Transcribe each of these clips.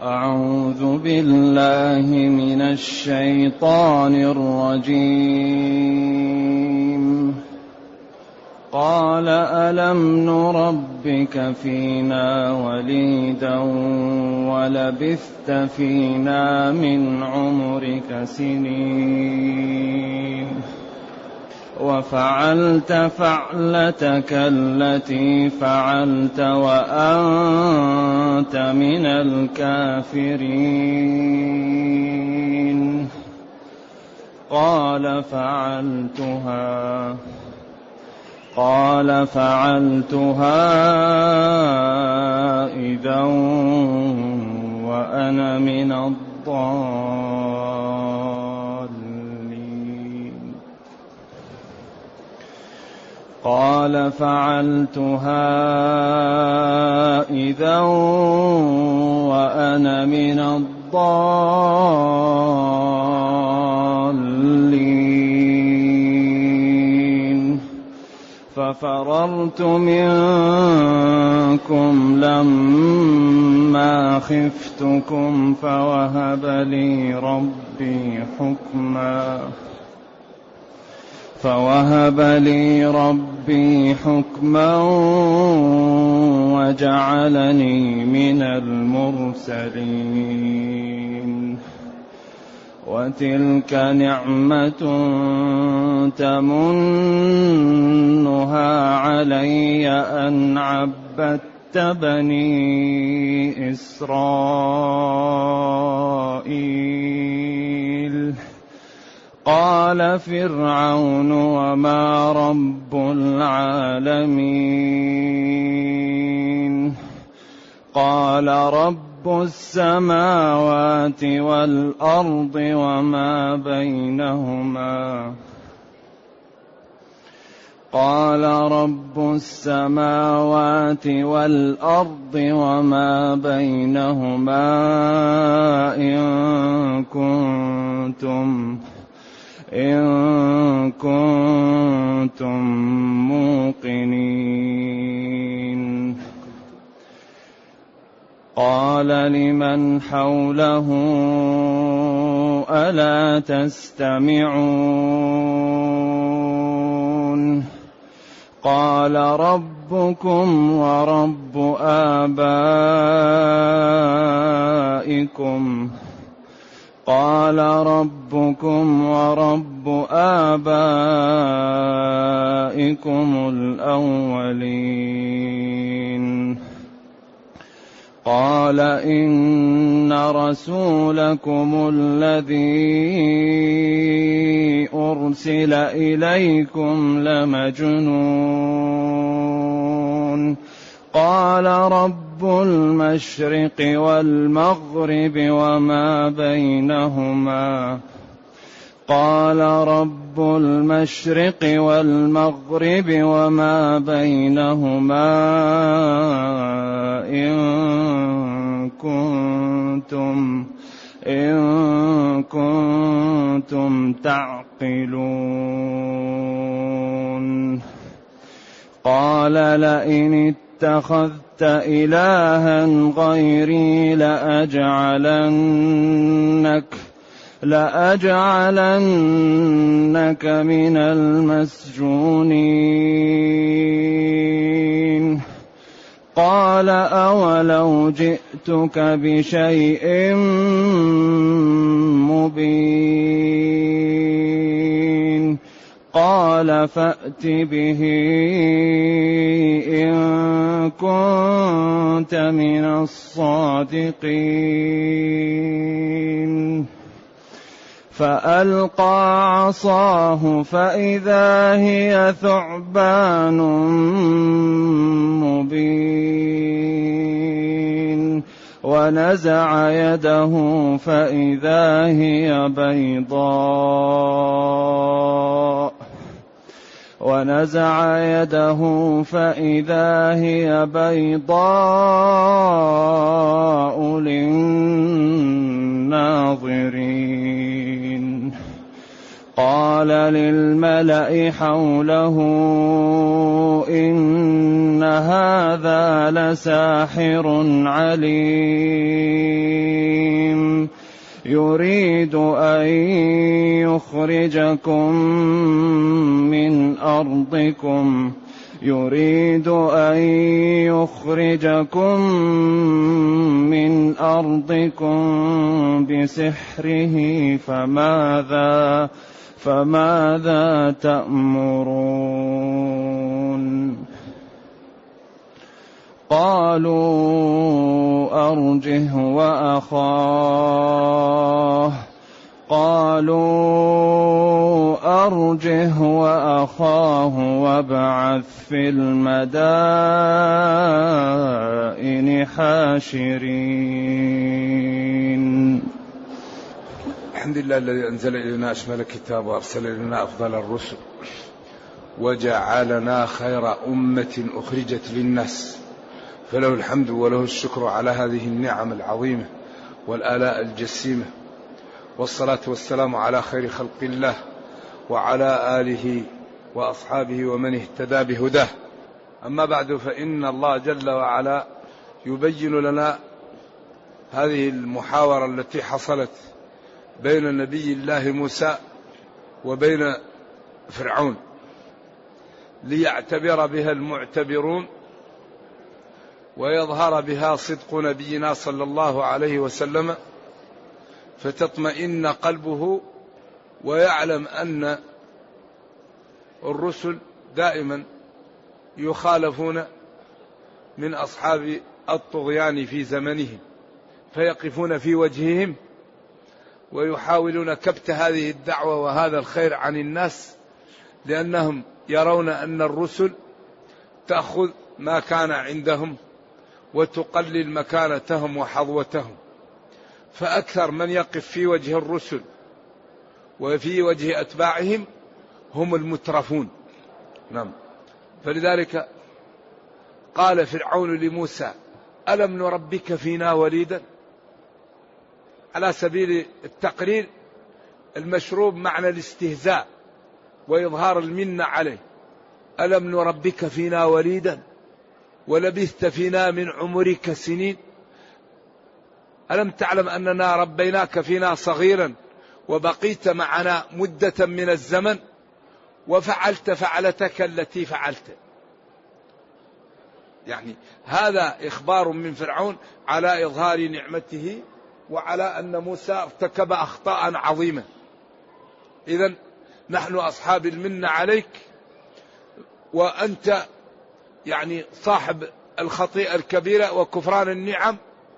أعوذ بالله من الشيطان الرجيم. قال ألم نربك فينا وليدا ولبثت فينا من عمرك سنين وفعلت فعلتك التي فعلت وأنت من الكافرين. قال فعلتها إذا وأنا من الضالين. قال فعلتها إذا وأنا من الضالين. ففررت منكم لما خفتكم فوهب لي ربي حكما وجعلني من المرسلين. وتلك نعمة تمنها علي أن عبدت بني إسرائيل. قال فرعون وما رب العالمين. قال رب السماوات والأرض وما بينهما. قال رب السماوات والأرض وما بينهما إن كنتم موقنين. قال لمن حوله ألا تستمعون. قال ربكم ورب آبائكم الأولين. قال إن رسولكم الذي أرسل إليكم لمجنون. قال رب المشرق والمغرب وما بينهما. قال رب المشرق والمغرب وما بينهما إن كنتم تعقلون. قال لئن اتخذت إلها غيري لأجعلنك من المسجونين. قال أولو جئتك بشيء مبين. قال فأت به إن كنت من الصادقين. فألقى عصاه فإذا هي ثعبان مبين. ونزع يده فإذا هي بيضاء للناظرين. قال للملأ حوله إن هذا لساحر عليم يريد أن يخرجكم من أرضكم بسحره فماذا تأمرون قالوا أرجه وأخاه وابعث في المدائن حاشرين. الحمد لله الذي أنزل إلينا أشمل الكتاب وأرسل إلينا أفضل الرسل وجعلنا خير أمة أخرجت للناس، فله الحمد وله الشكر على هذه النعم العظيمة والآلاء الجسيمة، والصلاة والسلام على خير خلق الله وعلى آله وأصحابه ومن اهتدى بهداه. أما بعد، فإن الله جل وعلا يبين لنا هذه المحاورة التي حصلت بين نبي الله موسى وبين فرعون ليعتبر بها المعتبرون ويظهر بها صدق نبينا صلى الله عليه وسلم، فتطمئن قلبه ويعلم أن الرسل دائما يخالفون من أصحاب الطغيان في زمنهم، فيقفون في وجههم ويحاولون كبت هذه الدعوة وهذا الخير عن الناس، لأنهم يرون أن الرسل تأخذ ما كان عندهم وتقلل مكانتهم وحظوتهم، فأكثر من يقف في وجه الرسل وفي وجه أتباعهم هم المترفون. نعم. فلذلك قال فرعون لموسى: ألم نربك فينا وليدا، على سبيل التقرير المشروب معنى الاستهزاء وإظهار المنة عليه. ألم نربك فينا وليدا ولبثت فينا من عمرك سنين، ألم تعلم أننا ربيناك فينا صغيرا وبقيت معنا مدة من الزمن وفعلت فعلتك التي فعلت. يعني هذا إخبار من فرعون على إظهار نعمته وعلى أن موسى ارتكب أخطاء عظيمة. إذن نحن أصحاب المنة عليك، وأنت يعني صاحب الخطيئة الكبيرة وكفران النعم.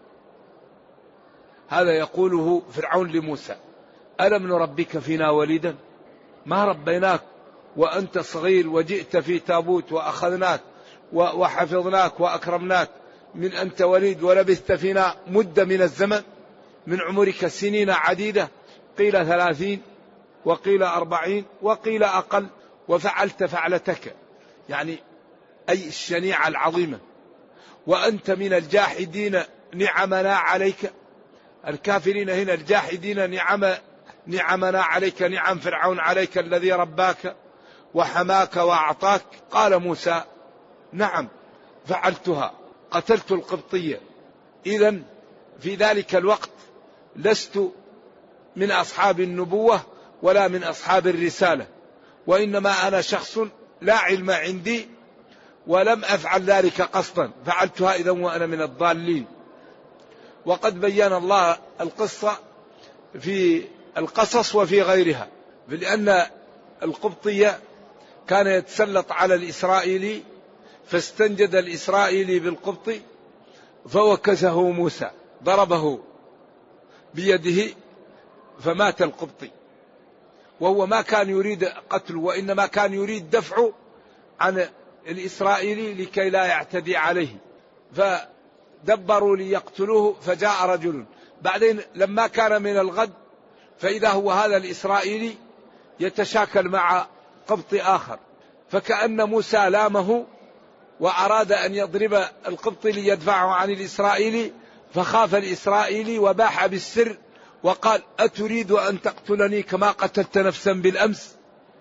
هذا يقوله فرعون لموسى: ألم نربك فينا وليدا، ما ربيناك وأنت صغير وجئت في تابوت وأخذناك وحفظناك وأكرمناك من أنت وليد ولبثت فينا مدة من الزمن من عمرك سنين عديدة، قيل 30 وقيل 40 وقيل أقل، وفعلت فعلتك، يعني أي الشنيعة العظيمة، وأنت من الجاحدين نعمنا عليك. الكافرين هنا الجاحدين نعمنا عليك، نعم فرعون عليك الذي رباك وحماك وأعطاك. قال موسى: نعم فعلتها، قتلت القبطية. إذن في ذلك الوقت لست من أصحاب النبوة ولا من أصحاب الرسالة، وإنما أنا شخص لا علم عندي ولم أفعل ذلك قصدا، فعلتها إذن وأنا من الضالين. وقد بيّن الله القصة في القصص وفي غيرها، لأن القبطية كان يتسلط على الإسرائيلي، فاستنجد الإسرائيلي بالقبطي فوكزه موسى، ضربه بيده فمات القبطي، وهو ما كان يريد قتله وإنما كان يريد دفعه عن الإسرائيلي لكي لا يعتدي عليه، فدبروا ليقتلوه. فجاء رجل بعدين لما كان من الغد فإذا هو هذا الإسرائيلي يتشاكل مع قبطي آخر، فكأن موسى لامه وأراد أن يضرب القبطي ليدفعه عن الإسرائيلي، فخاف الإسرائيلي وباح بالسر وقال: أتريد أن تقتلني كما قتلت نفسا بالأمس؟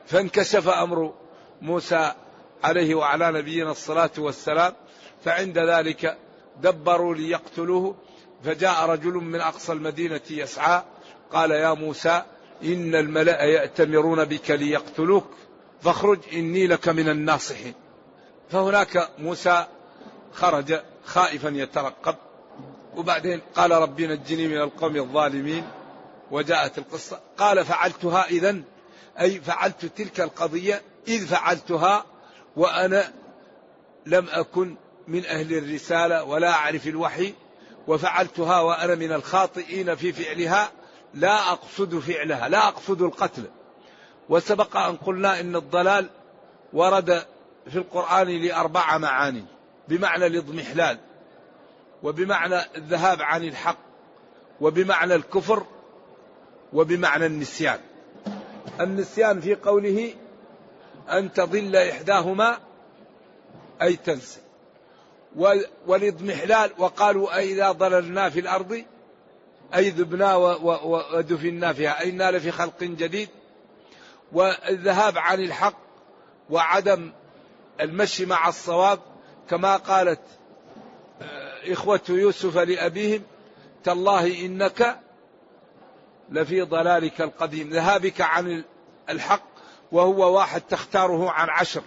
فانكشف أمر موسى عليه وعلى نبينا الصلاة والسلام، فعند ذلك دبروا ليقتلوه، فجاء رجل من أقصى المدينة يسعى قال يا موسى إن الملأ يأتمرون بك ليقتلوك فاخرج إني لك من الناصحين. فهناك موسى خرج خائفا يترقب، وبعدين قال ربي نجني من القوم الظالمين. وجاءت القصة قال فعلتها إذن، أي فعلت تلك القضية إذ فعلتها وأنا لم أكن من أهل الرسالة ولا أعرف الوحي، وفعلتها وأنا من الخاطئين في فعلها، لا أقصد فعلها، لا أقصد القتل. وسبق أن قلنا إن الضلال ورد في القرآن ل4 معاني، بمعنى الاضمحلال، وبمعنى الذهاب عن الحق، وبمعنى الكفر، وبمعنى النسيان. النسيان في قوله أن تضل إحداهما أي تنسى، والاضمحلال وقالوا أئذا ضللنا في الأرض أي ذبنا ودفنا فيها أي نال في خلق جديد. والذهاب عن الحق وعدم المشي مع الصواب، كما قالت إخوة يوسف لأبيهم تالله إنك لفي ضلالك القديم، ذهابك عن الحق وهو واحد تختاره عن 10.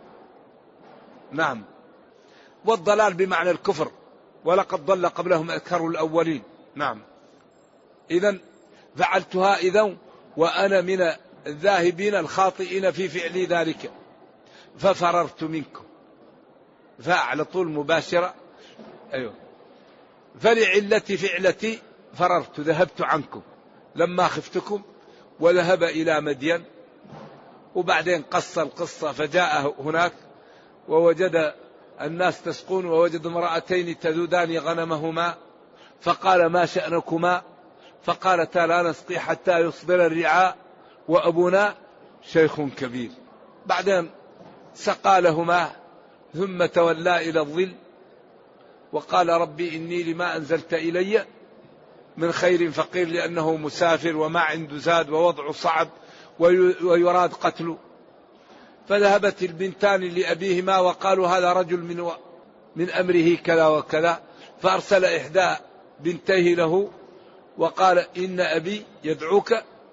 نعم. والضلال بمعنى الكفر، ولقد ضل قبلهم أكثر الأولين. نعم. إذن فعلتها إذن وأنا من الذاهبين الخاطئين في فعل ذلك، ففررت منكم. فعلى طول مباشرة. أيوه. فلعلة فعلتي فررت، ذهبت عنكم لما خفتكم، وذهب إلى مدين. وبعدين قص القصة، فجاء هناك ووجد الناس تسقون، ووجد امرأتين تذودان غنمهما، فقال ما شأنكما؟ فقالتا لا نسقي حتى يصدر الرعاء وأبونا شيخ كبير. بعدين سقى لهما ثم تولى إلى الظل وقال ربي إني لما أنزلت إلي من خير فقير، لأنه مسافر وما عنده زاد ووضعه صعب ويراد قتله. فذهبت البنتان لأبيهما وقالوا هذا رجل من أمره كذا وكذا، فأرسل إحدى بنتيه له وقال إن أبي يدعوك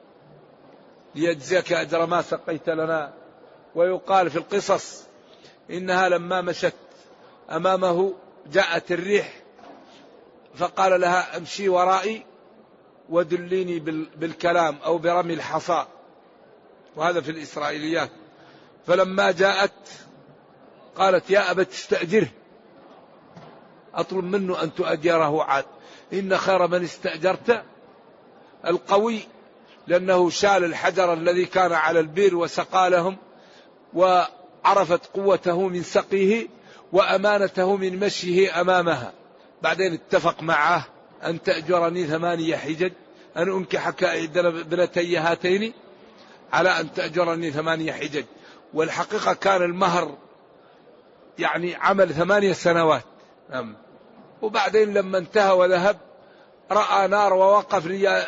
ليجزيك أجر ما سقيت لنا. ويقال في القصص إنها لما مشت أمامه جاءت الريح فقال لها امشي ورائي ودليني بالكلام أو برمي الحصى، وهذا في الإسرائيليات. فلما جاءت قالت يا أبت استأجره، أطلب منه أن تؤجره عاد، إن خير من استأجرت القوي، لأنه شال الحجر الذي كان على البير وسقى لهم، وعرفت قوته من سقيه وأمانته من مشيه أمامها. بعدين اتفق معه أن تأجرني 8 حجج، أن أنكحك إحدى ابنتي هاتين على أن تأجرني 8 حجج. والحقيقة كان المهر يعني عمل 8 سنوات. وبعدين لما انتهى وذهب رأى نار ووقف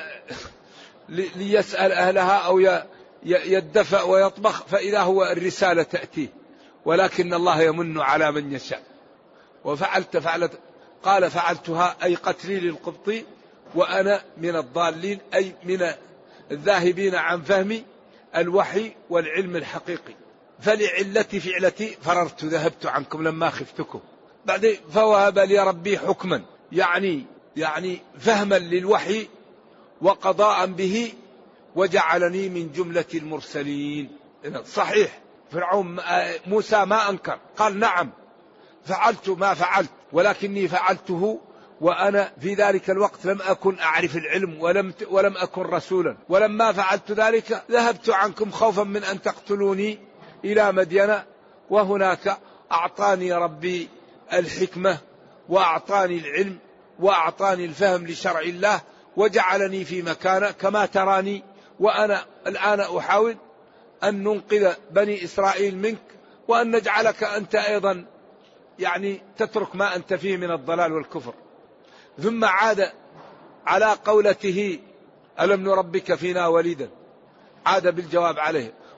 ليسأل أهلها أو يدفع ويطبخ، فإذا هو الرسالة تأتيه، ولكن الله يمن على من يشاء. فعلت قال فعلتها أي قتلي للقبطي وأنا من الضالين، أي من الذاهبين عن فهم الوحي والعلم الحقيقي. فلعلة فعلتي فررت، ذهبت عنكم لما خفتكم. بعدين فوهب لي ربي حكما، يعني فهما للوحي وقضاء به، وجعلني من جملة المرسلين. صحيح فرعون موسى ما أنكر، قال نعم فعلت ما فعلت، ولكني فعلته وأنا في ذلك الوقت لم أكن أعرف العلم ولم أكن رسولا. ولما فعلت ذلك ذهبت عنكم خوفا من أن تقتلوني إلى مدين، وهناك أعطاني ربي الحكمة وأعطاني العلم وأعطاني الفهم لشرع الله، وجعلني في مكانه كما تراني. وأنا الآن أحاول أن ننقذ بني إسرائيل منك، وأن نجعلك أنت أيضا يعني تترك ما أنت فيه من الضلال والكفر. ثم عاد على قولته ألم نربك فينا وليدا، عاد بالجواب عليه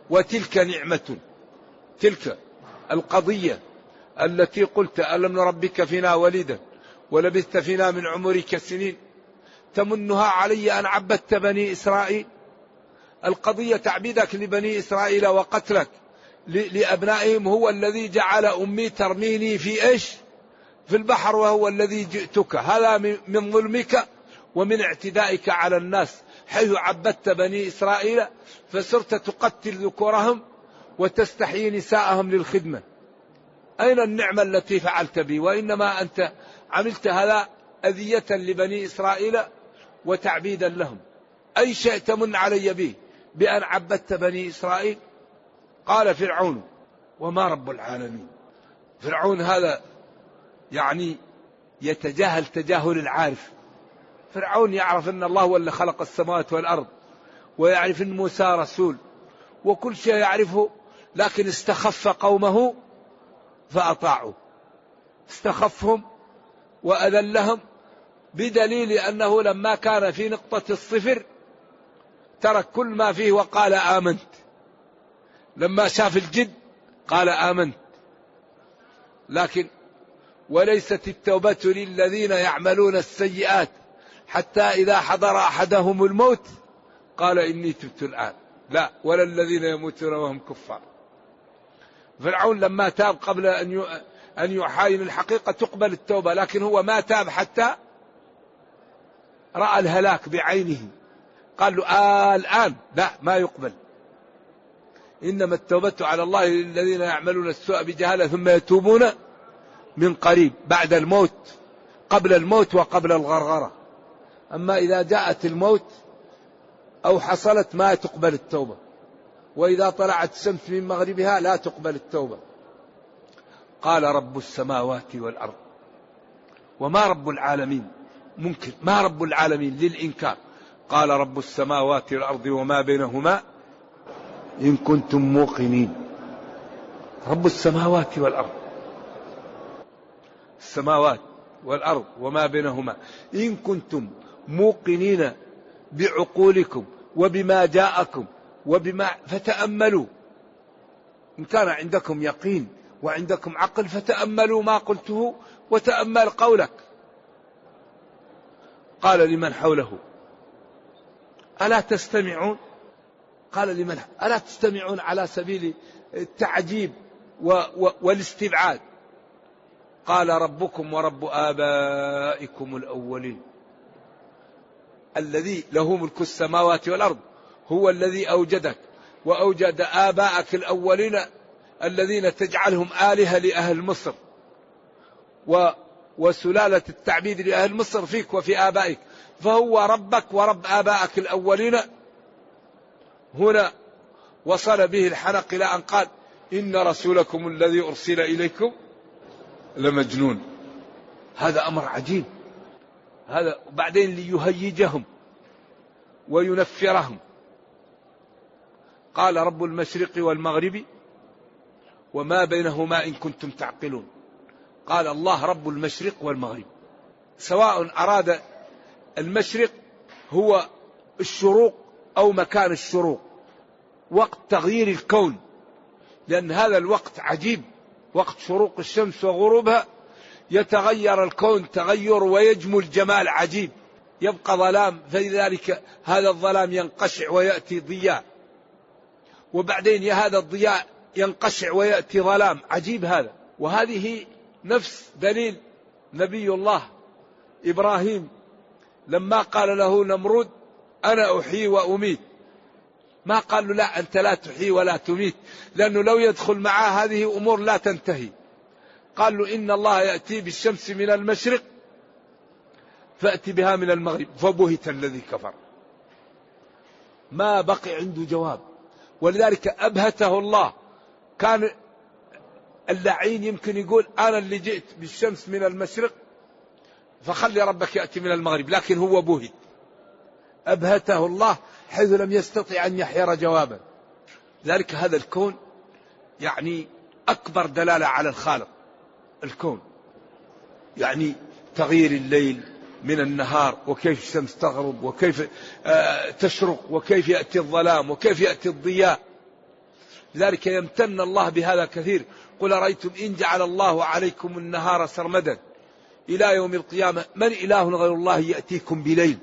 وتلك نعمة. تلك القضية التي قلت ألم نربك فينا وليدا ولبثت فينا من عمرك سنين تمنها علي أن عبدت بني إسرائيل. القضية تعبيدك لبني إسرائيل وقتلك لأبنائهم هو الذي جعل أمي ترميني في إيش؟ في البحر، وهو الذي جئتك. هذا من ظلمك ومن اعتدائك على الناس، حيث عبدت بني إسرائيل فصرت تقتل ذكورهم وتستحيي نساءهم للخدمة. أين النعمة التي فعلت بي؟ وإنما أنت عملت هذا أذية لبني إسرائيل وتعبيدا لهم. أي شيء تمن علي به بأن عبدت بني إسرائيل؟ قال فرعون وما رب العالمين. فرعون هذا يعني يتجاهل تجاهل العارف. فرعون يعرف أن الله هو اللي خلق السماوات والأرض، ويعرف أن موسى رسول، وكل شيء يعرفه، لكن استخف قومه فأطاعوا. استخفهم وأذلهم، بدليل أنه لما كان في نقطة الصفر ترك كل ما فيه وقال آمنت. لما شاف الجد قال آمنت. لكن وليست التوبة للذين يعملون السيئات حتى إذا حضر أحدهم الموت قال إني تبت الآن، لا، ولا الذين يموتون وهم كفار. فرعون لما تاب قبل أن يحاين الحقيقة تقبل التوبة، لكن هو ما تاب حتى رأى الهلاك بعينه، قال له الآن لا، ما يقبل. إنما التوبة على الله للذين يعملون السوء بجهالة ثم يتوبون من قريب، بعد الموت، قبل الموت وقبل الغرغرة. أما إذا جاءت الموت أو حصلت ما تقبل التوبة، وإذا طلعت الشمس من مغربها لا تقبل التوبة. قال رب السماوات والأرض وما رب العالمين. ممكن ما رب العالمين للإنكار. قال رب السماوات والأرض وما بينهما إن كنتم موقنين. رب السماوات والأرض، السماوات والأرض وما بينهما إن كنتم موقنين بعقولكم وبما جاءكم وبما فتأملوا. إن كان عندكم يقين وعندكم عقل فتأملوا ما قلته وتأمل قولك. قال لمن حوله ألا تستمعون؟ قال لمن ألا تستمعون على سبيل التعجيب والاستبعاد. قال ربكم ورب آبائكم الأولين. الذي له ملك السماوات والأرض هو الذي أوجدك وأوجد آباءك الأولين الذين تجعلهم آلهة لأهل مصر، وسلالة التعبيد لأهل مصر فيك وفي آبائك، فهو ربك ورب آبائك الأولين. هنا وصل به الحنق إلى أن قال إن رسولكم الذي أرسل إليكم لمجنون. هذا أمر عجيب. هذا بعدين ليهيجهم وينفرهم. قال رب المشرق والمغرب وما بينهما إن كنتم تعقلون. قال الله رب المشرق والمغرب، سواء أراد المشرق هو الشروق أو مكان الشروق، وقت تغيير الكون، لأن هذا الوقت عجيب، وقت شروق الشمس وغروبها يتغير الكون تغير ويجمل جمال عجيب، يبقى ظلام، فلذلك هذا الظلام ينقشع ويأتي ضياء، وبعدين هذا الضياء ينقشع ويأتي ظلام عجيب هذا. وهذه نفس دليل نبي الله إبراهيم لما قال له نمرود أنا أحيي وأميت، ما قال له لا أنت لا تحيي ولا تميت، لأنه لو يدخل معه هذه أمور لا تنتهي. قال له إن الله يأتي بالشمس من المشرق فأتي بها من المغرب، فبهت الذي كفر. ما بقي عنده جواب، ولذلك أبهته الله. كان اللعين يمكن يقول أنا اللي جئت بالشمس من المشرق فخلي ربك يأتي من المغرب، لكن هو بهت. أبهته الله حيث لم يستطع أن يحير جوابا. ذلك هذا الكون يعني أكبر دلالة على الخالق. الكون يعني تغيير الليل من النهار، وكيف الشمس تغرب، وكيف تشرق، وكيف يأتي الظلام، وكيف يأتي الضياء. لذلك يمتن الله بهذا كثير. قل أرأيتم إن جعل الله عليكم النهار سرمدا إلى يوم القيامة من إله غير الله يأتيكم بليل.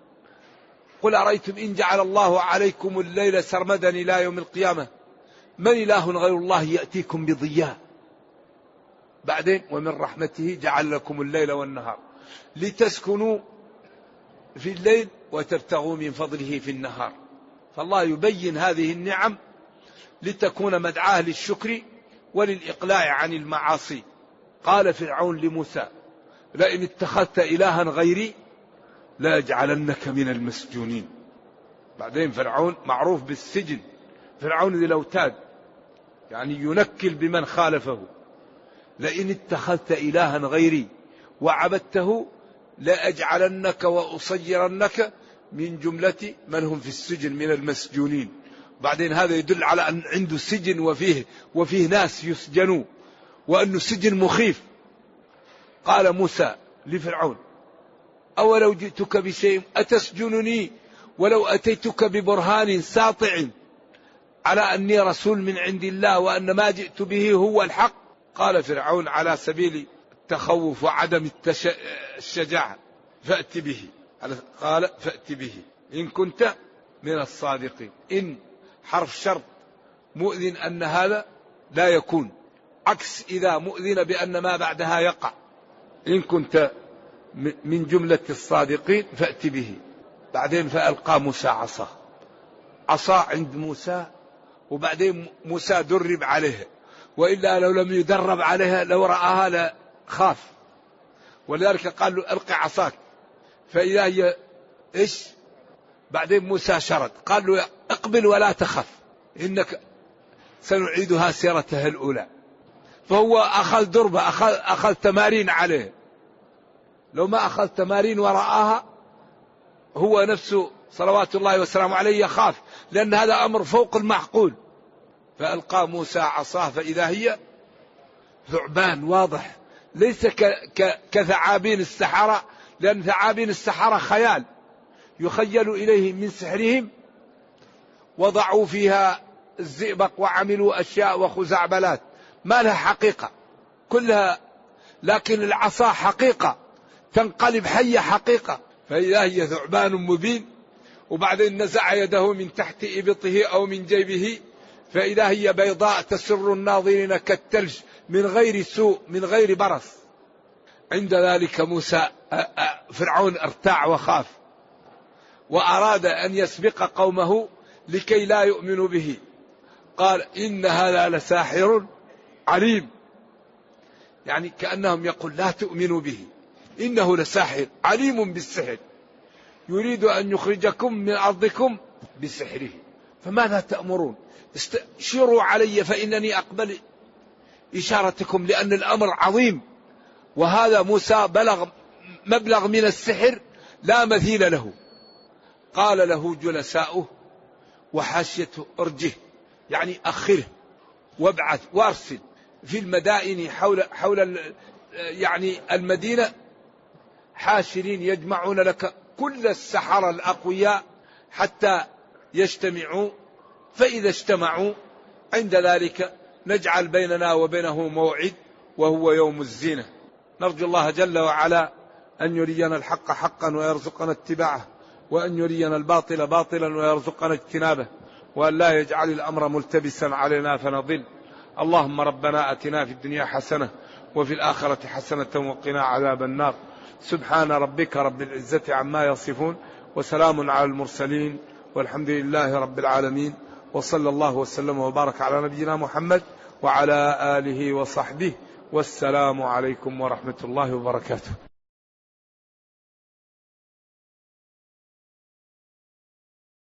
قل أرأيتم إن جعل الله عليكم الليل سرمدا إلى يوم القيامة من إله غير الله يأتيكم بضياء. بعدين ومن رحمته جعل لكم الليل والنهار لتسكنوا في الليل وتبتغوا من فضله في النهار. فالله يبين هذه النعم لتكون مدعاة للشكر وللإقلاع عن المعاصي. قال فرعون لموسى لئن اتخذت إلها غيري لأجعلنك من المسجونين. بعدين فرعون معروف بالسجن، فرعون ذي الأوتاد، يعني ينكل بمن خالفه. لئن اتخذت إلها غيري وعبدته لأجعلنك وأصيرنك من جملة من هم في السجن من المسجونين. بعدين هذا يدل على أن عنده سجن وفيه ناس يسجنوا، وأنه سجن مخيف. قال موسى لفرعون أولو جئتك بشيء أتسجنني ولو أتيتك ببرهان ساطع على أني رسول من عند الله وأن ما جئت به هو الحق. قال فرعون على سبيل التخوف وعدم الشجاعة فأت به. قال فأت به إن كنت من الصادقين. إن حرف شرط مؤذن أن هذا لا يكون، عكس إذا مؤذن بأن ما بعدها يقع. إن كنت من جملة الصادقين فأت به. بعدين فألقى موسى عصا عند موسى، وبعدين موسى درب عليه، وإلا لو لم يدرب عليها لو رآها لخاف. ولذلك قال له ألقي عصاك، فإذا هي إيش؟ بعدين موسى شرد قال له اقبل ولا تخف إنك سنعيدها سيرتها الأولى. فهو أخذ دربة، أخذ تمارين عليه. لو ما أخذ تمارين ورآها هو نفسه صلوات الله وسلامه عليه يخاف، لأن هذا أمر فوق المعقول. فألقى موسى عصاه فإذا هي ثعبان واضح، ليس كثعابين السحرة، لأن ثعابين السحرة خيال يخيل إليهم من سحرهم. وضعوا فيها الزئبق وعملوا أشياء وخزعبلات ما لها حقيقة كلها، لكن العصا حقيقة تنقلب حية حقيقة. فإذا هي ثعبان مبين. وبعدين نزع يده من تحت إبطه أو من جيبه فإذا هي بيضاء تسر الناظرين كالثلج من غير سوء من غير برص. عند ذلك موسى فرعون ارتاع وخاف، وأراد أن يسبق قومه لكي لا يؤمنوا به. قال إن هذا لساحر عليم، يعني كأنهم يقول لا تؤمنوا به، إنه لساحر عليم بالسحر يريد أن يخرجكم من أرضكم بسحره فماذا تأمرون؟ استشيروا علي فإنني أقبل إشارتكم، لأن الأمر عظيم. وهذا موسى بلغ مبلغ من السحر لا مثيل له. قال له جلساؤه وحاشيته ارجه، يعني أخره وابعث وارسل في المدائن حول يعني المدينة حاشرين يجمعون لك كل السحرة الأقوياء حتى يجتمعوا. فإذا اجتمعوا عند ذلك نجعل بيننا وبينه موعد وهو يوم الزينة. نرجو الله جل وعلا أن يرينا الحق حقا ويرزقنا اتباعه، وأن يرينا الباطل باطلا ويرزقنا اجتنابه، وأن لا يجعل الأمر ملتبسا علينا فنضل. اللهم ربنا أتنا في الدنيا حسنة وفي الآخرة حسنة وقنا عذاب النار. سبحان ربك رب العزة عما يصفون وسلام على المرسلين والحمد لله رب العالمين، وصلى الله وسلم وبارك على نبينا محمد وعلى آله وصحبه، والسلام عليكم ورحمة الله وبركاته.